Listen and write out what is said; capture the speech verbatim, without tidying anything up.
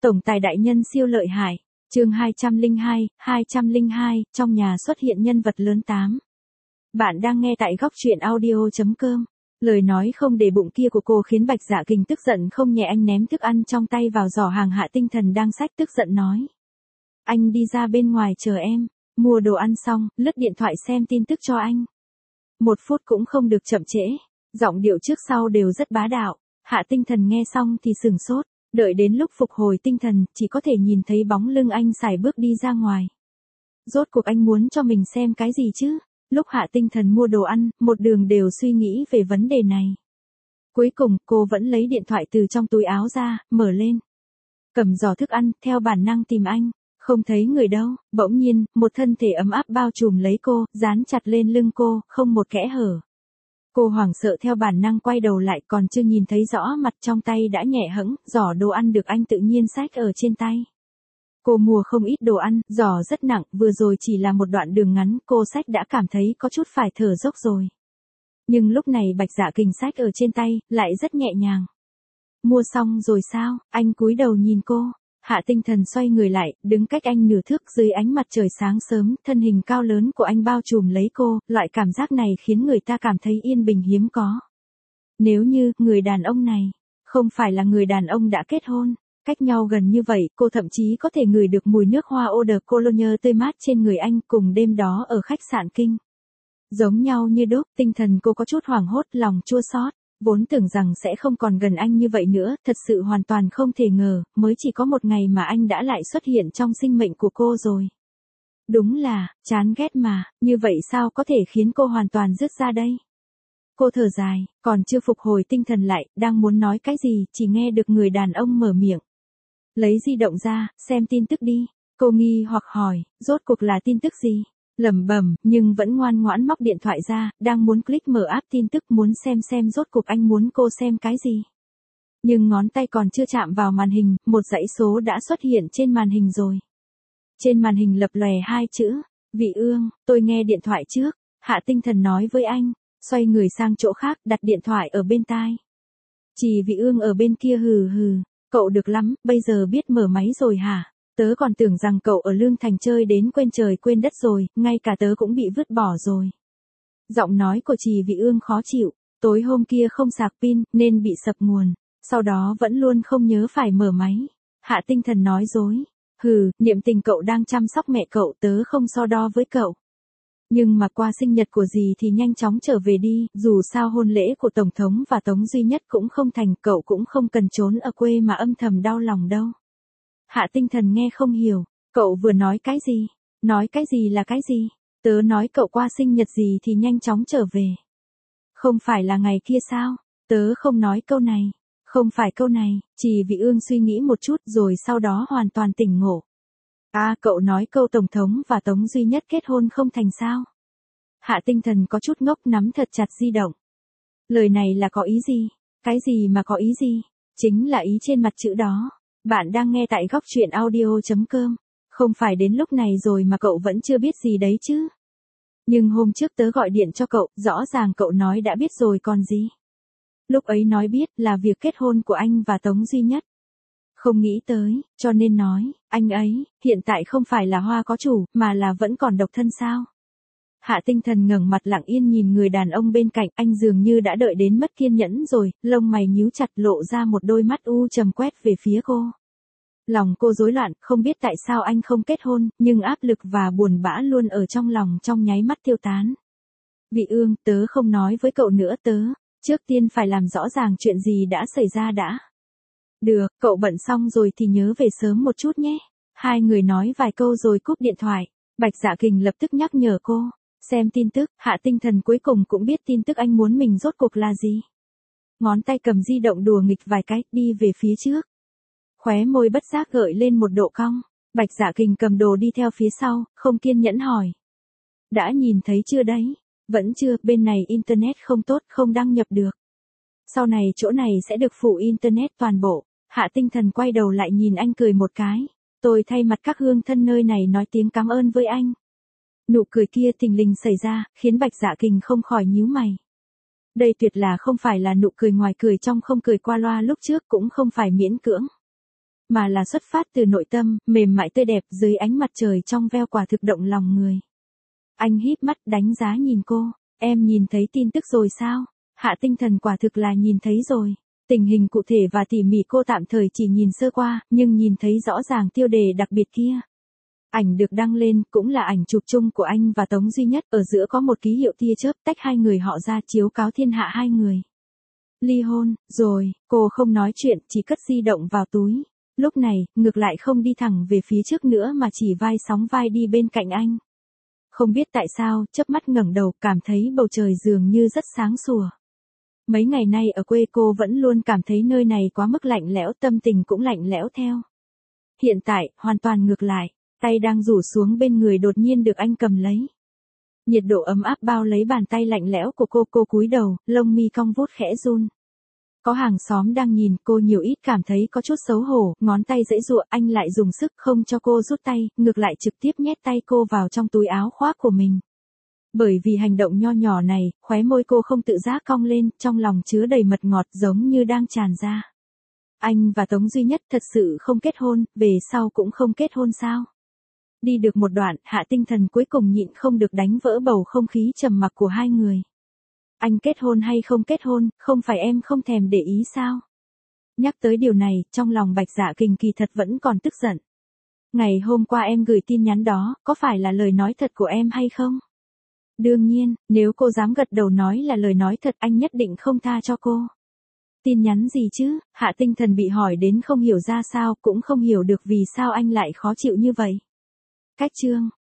Tổng tài đại nhân siêu lợi hại. Chương hai trăm lẻ hai, hai trăm lẻ hai, trong nhà xuất hiện nhân vật lớn tám. Bạn đang nghe tại góc truyện audio chấm com. Lời nói không để bụng kia của cô khiến Bạch Dạ Kình tức giận không nhẹ, anh ném thức ăn trong tay vào giỏ hàng. Hạ Tinh Thần đang xách tức giận nói: "Anh đi ra bên ngoài chờ em, mua đồ ăn xong, lướt điện thoại xem tin tức cho anh. Một phút cũng không được chậm trễ." Giọng điệu trước sau đều rất bá đạo. Hạ Tinh Thần nghe xong thì sừng sốt, đợi đến lúc phục hồi tinh thần, chỉ có thể nhìn thấy bóng lưng anh sải bước đi ra ngoài. Rốt cuộc anh muốn cho mình xem cái gì chứ? Lúc Hạ Tinh Thần mua đồ ăn, một đường đều suy nghĩ về vấn đề này. Cuối cùng, cô vẫn lấy điện thoại từ trong túi áo ra, mở lên. Cầm giỏ thức ăn, theo bản năng tìm anh. Không thấy người đâu, bỗng nhiên, một thân thể ấm áp bao trùm lấy cô, dán chặt lên lưng cô, không một kẽ hở. Cô hoảng sợ theo bản năng quay đầu lại, còn chưa nhìn thấy rõ mặt, trong tay đã nhẹ hẫng, giỏ đồ ăn được anh tự nhiên xách ở trên tay. Cô mua không ít đồ ăn, giỏ rất nặng, vừa rồi chỉ là một đoạn đường ngắn, cô xách đã cảm thấy có chút phải thở dốc rồi. Nhưng lúc này Bạch Dạ Kình xách ở trên tay, lại rất nhẹ nhàng. Mua xong rồi sao? Anh cúi đầu nhìn cô. Hạ Tinh Thần xoay người lại, đứng cách anh nửa thước, dưới ánh mặt trời sáng sớm, thân hình cao lớn của anh bao trùm lấy cô, loại cảm giác này khiến người ta cảm thấy yên bình hiếm có. Nếu như, người đàn ông này, không phải là người đàn ông đã kết hôn, cách nhau gần như vậy, cô thậm chí có thể ngửi được mùi nước hoa eau de cologne tươi mát trên người anh, cùng đêm đó ở khách sạn Kinh. Giống nhau như đúc, tinh thần cô có chút hoảng hốt, lòng chua xót. Vốn tưởng rằng sẽ không còn gần anh như vậy nữa, thật sự hoàn toàn không thể ngờ, mới chỉ có một ngày mà anh đã lại xuất hiện trong sinh mệnh của cô rồi. Đúng là, chán ghét mà, như vậy sao có thể khiến cô hoàn toàn dứt ra đây? Cô thở dài, còn chưa phục hồi tinh thần lại, đang muốn nói cái gì, chỉ nghe được người đàn ông mở miệng. Lấy di động ra, xem tin tức đi. Cô nghi hoặc hỏi, rốt cuộc là tin tức gì? Lẩm bẩm, nhưng vẫn ngoan ngoãn móc điện thoại ra, đang muốn click mở app tin tức, muốn xem xem rốt cuộc anh muốn cô xem cái gì. Nhưng ngón tay còn chưa chạm vào màn hình, một dãy số đã xuất hiện trên màn hình rồi. Trên màn hình lập lòe hai chữ, Vị Ương, tôi nghe điện thoại trước. Hạ Tinh Thần nói với anh, xoay người sang chỗ khác, đặt điện thoại ở bên tai. Chỉ Vị Ương ở bên kia hừ hừ, cậu được lắm, bây giờ biết mở máy rồi hả? Tớ còn tưởng rằng cậu ở Lương Thành chơi đến quên trời quên đất rồi, ngay cả tớ cũng bị vứt bỏ rồi. Giọng nói của Trì Vị Ương khó chịu, tối hôm kia không sạc pin, nên bị sập nguồn, sau đó vẫn luôn không nhớ phải mở máy. Hạ Tinh Thần nói dối, hừ, niệm tình cậu đang chăm sóc mẹ cậu, tớ không so đo với cậu. Nhưng mà qua sinh nhật của dì thì nhanh chóng trở về đi, dù sao hôn lễ của Tổng thống và Tống Duy Nhất cũng không thành, cậu cũng không cần trốn ở quê mà âm thầm đau lòng đâu. Hạ Tinh Thần nghe không hiểu, cậu vừa nói cái gì? Nói cái gì là cái gì? Tớ nói cậu qua sinh nhật gì thì nhanh chóng trở về. Không phải là ngày kia sao? Tớ không nói câu này. Không phải câu này, Trì Vị Ương suy nghĩ một chút rồi sau đó hoàn toàn tỉnh ngộ. À, cậu nói câu Tổng thống và Tống Duy Nhất kết hôn không thành sao? Hạ Tinh Thần có chút ngốc, nắm thật chặt di động. Lời này là có ý gì? Cái gì mà có ý gì? Chính là ý trên mặt chữ đó. Bạn đang nghe tại góc truyện audio chấm com. Không phải đến lúc này rồi mà cậu vẫn chưa biết gì đấy chứ? Nhưng hôm trước tớ gọi điện cho cậu, rõ ràng cậu nói đã biết rồi còn gì? Lúc ấy nói biết là việc kết hôn của anh và Tống Duy Nhất. Không nghĩ tới, cho nên nói, anh ấy, hiện tại không phải là hoa có chủ, mà là vẫn còn độc thân sao? Hạ Tinh Thần ngẩng mặt lặng yên nhìn người đàn ông bên cạnh, anh dường như đã đợi đến mất kiên nhẫn rồi, lông mày nhíu chặt, lộ ra một đôi mắt u trầm quét về phía cô. Lòng cô rối loạn, không biết tại sao anh không kết hôn, nhưng áp lực và buồn bã luôn ở trong lòng trong nháy mắt tiêu tán. Vị Ương, tớ không nói với cậu nữa, tớ, trước tiên phải làm rõ ràng chuyện gì đã xảy ra đã. Được, cậu bận xong rồi thì nhớ về sớm một chút nhé. Hai người nói vài câu rồi cúp điện thoại. Bạch Dạ Kình lập tức nhắc nhở cô. Xem tin tức, Hạ Tinh Thần cuối cùng cũng biết tin tức anh muốn mình rốt cuộc là gì. Ngón tay cầm di động đùa nghịch vài cái, đi về phía trước. Khóe môi bất giác gợi lên một độ cong. Bạch Dạ Kình cầm đồ đi theo phía sau, không kiên nhẫn hỏi. Đã nhìn thấy chưa đấy? Vẫn chưa, bên này internet không tốt, không đăng nhập được. Sau này chỗ này sẽ được phủ internet toàn bộ. Hạ Tinh Thần quay đầu lại nhìn anh cười một cái. Tôi thay mặt các hương thân nơi này nói tiếng cảm ơn với anh. Nụ cười kia thình lình xảy ra, khiến Bạch Dạ Kình không khỏi nhíu mày. Đây tuyệt là không phải là nụ cười ngoài cười trong không cười qua loa lúc trước, cũng không phải miễn cưỡng. mà là xuất phát từ nội tâm, mềm mại tươi đẹp dưới ánh mặt trời trong veo quả thực động lòng người. Anh híp mắt đánh giá nhìn cô, em nhìn thấy tin tức rồi sao? Hạ Tinh Thần quả thực là nhìn thấy rồi. Tình hình cụ thể và tỉ mỉ cô tạm thời chỉ nhìn sơ qua, nhưng nhìn thấy rõ ràng tiêu đề đặc biệt kia. Ảnh được đăng lên cũng là ảnh chụp chung của anh và Tống Duy Nhất, ở giữa có một ký hiệu tia chớp tách hai người họ ra chiếu cáo thiên hạ hai người. Ly hôn, rồi, cô không nói chuyện, chỉ cất di động vào túi. Lúc này, ngược lại không đi thẳng về phía trước nữa mà chỉ vai sóng vai đi bên cạnh anh. Không biết tại sao, chớp mắt ngẩng đầu cảm thấy bầu trời dường như rất sáng sủa. Mấy ngày nay ở quê cô vẫn luôn cảm thấy nơi này quá mức lạnh lẽo, tâm tình cũng lạnh lẽo theo. Hiện tại, hoàn toàn ngược lại, tay đang rủ xuống bên người đột nhiên được anh cầm lấy. Nhiệt độ ấm áp bao lấy bàn tay lạnh lẽo của cô, cô cúi đầu, lông mi cong vuốt khẽ run. Có hàng xóm đang nhìn, cô nhiều ít cảm thấy có chút xấu hổ, ngón tay giãy giụa, anh lại dùng sức không cho cô rút tay, ngược lại trực tiếp nhét tay cô vào trong túi áo khoác của mình. Bởi vì hành động nho nhỏ này, khóe môi cô không tự giác cong lên, trong lòng chứa đầy mật ngọt giống như đang tràn ra. Anh và Tống Duy Nhất thật sự không kết hôn, về sau cũng không kết hôn sao? Đi được một đoạn, Hạ Tinh Thần cuối cùng nhịn không được đánh vỡ bầu không khí trầm mặc của hai người. Anh kết hôn hay không kết hôn, không phải em không thèm để ý sao? Nhắc tới điều này, trong lòng Bạch Dạ Kình kỳ thật vẫn còn tức giận. Ngày hôm qua em gửi tin nhắn đó, có phải là lời nói thật của em hay không? Đương nhiên, nếu cô dám gật đầu nói là lời nói thật, anh nhất định không tha cho cô. Tin nhắn gì chứ? Hạ Tinh Thần bị hỏi đến không hiểu ra sao, cũng không hiểu được vì sao anh lại khó chịu như vậy. Cách chương